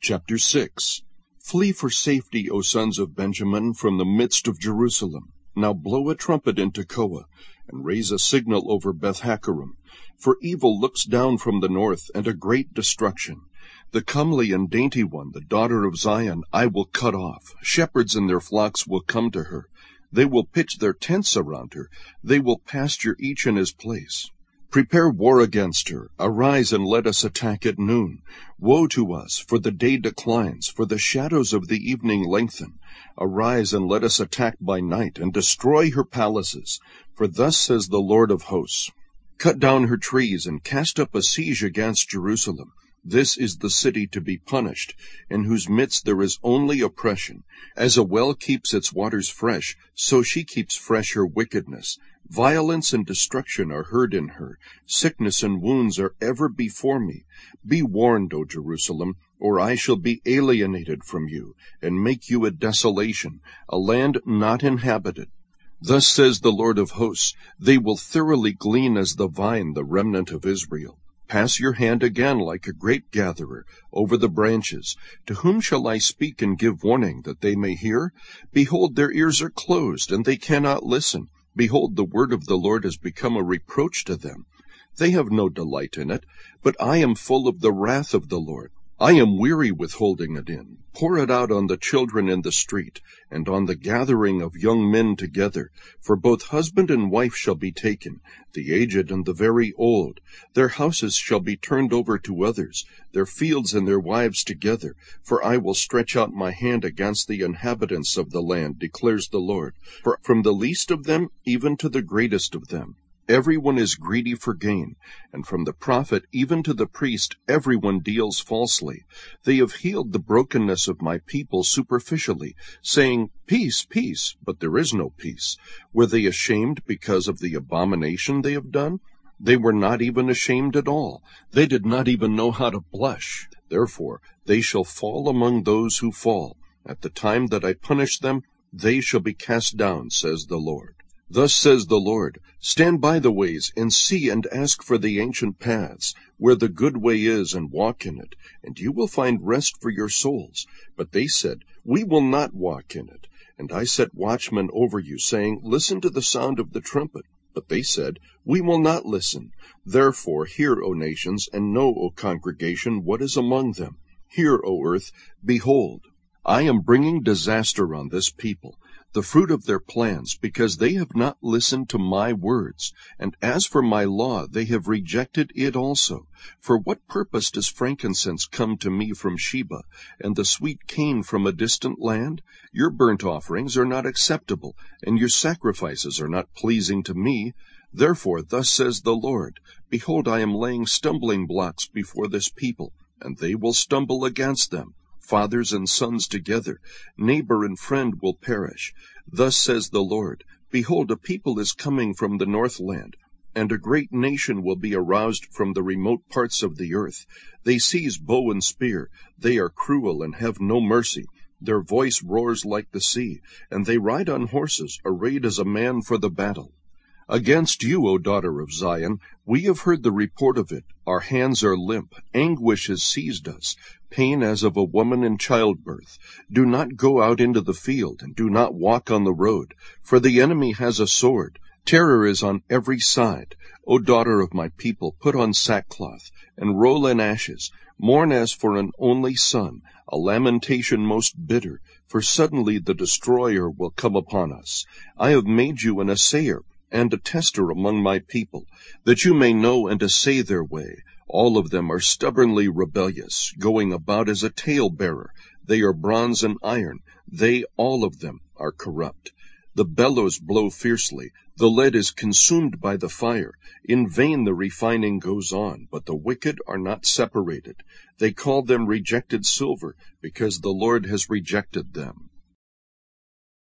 Chapter 6. Flee for safety, O sons of Benjamin, from the midst of Jerusalem. Now blow a trumpet in Tekoa, and raise a signal over Beth-Hakkerem. For evil looks down from the north, and a great destruction. The comely and dainty one, the daughter of Zion, I will cut off. Shepherds and their flocks will come to her. They will pitch their tents around her. They will pasture each in his place. Prepare war against her. Arise and let us attack at noon. Woe to us, for the day declines, for the shadows of the evening lengthen. Arise and let us attack by night, and destroy her palaces. For thus says the Lord of hosts, cut down her trees, and cast up a siege against Jerusalem. This is the city to be punished, in whose midst there is only oppression. As a well keeps its waters fresh, so she keeps fresh her wickedness. Violence and destruction are heard in her. Sickness and wounds are ever before me. Be warned, O Jerusalem, or I shall be alienated from you, and make you a desolation, a land not inhabited. Thus says the Lord of hosts, they will thoroughly glean as the vine the remnant of Israel. Pass your hand again like a grape-gatherer over the branches. To whom shall I speak and give warning, that they may hear? Behold, their ears are closed, and they cannot listen. Behold, the word of the Lord has become a reproach to them. They have no delight in it, but I am full of the wrath of the Lord. I am weary with holding it in. Pour it out on the children in the street, and on the gathering of young men together. For both husband and wife shall be taken, the aged and the very old. Their houses shall be turned over to others, their fields and their wives together. For I will stretch out my hand against the inhabitants of the land, declares the Lord. For from the least of them even to the greatest of them, everyone is greedy for gain, and from the prophet even to the priest everyone deals falsely. They have healed the brokenness of my people superficially, saying, peace, peace, but there is no peace. Were they ashamed because of the abomination they have done? They were not even ashamed at all. They did not even know how to blush. Therefore they shall fall among those who fall. At the time that I punish them, they shall be cast down, says the Lord. Thus says the Lord, stand by the ways, and see and ask for the ancient paths, where the good way is, and walk in it, and you will find rest for your souls. But they said, we will not walk in it. And I set watchmen over you, saying, listen to the sound of the trumpet. But they said, we will not listen. Therefore hear, O nations, and know, O congregation, what is among them. Hear, O earth, behold, I am bringing disaster on this people, the fruit of their plans, because they have not listened to my words. And as for my law, they have rejected it also. For what purpose does frankincense come to me from Sheba, and the sweet cane from a distant land? Your burnt offerings are not acceptable, and your sacrifices are not pleasing to me. Therefore thus says the Lord, behold, I am laying stumbling blocks before this people, and they will stumble against them. Fathers and sons together, neighbor and friend will perish. Thus says the Lord, behold, a people is coming from the northland, and a great nation will be aroused from the remote parts of the earth. They seize bow and spear. They are cruel and have no mercy. Their voice roars like the sea, and they ride on horses, arrayed as a man for the battle. Against you, O daughter of Zion, we have heard the report of it. Our hands are limp. Anguish has seized us, pain as of a woman in childbirth. Do not go out into the field, and do not walk on the road, for the enemy has a sword. Terror is on every side. O daughter of my people, put on sackcloth, and roll in ashes. Mourn as for an only son, a lamentation most bitter, for suddenly the destroyer will come upon us. I have made you an assayer and a tester among my people, that you may know and assay their way. All of them are stubbornly rebellious, going about as a talebearer. They are bronze and iron. They, all of them, are corrupt. The bellows blow fiercely. The lead is consumed by the fire. In vain the refining goes on, but the wicked are not separated. They call them rejected silver, because the Lord has rejected them.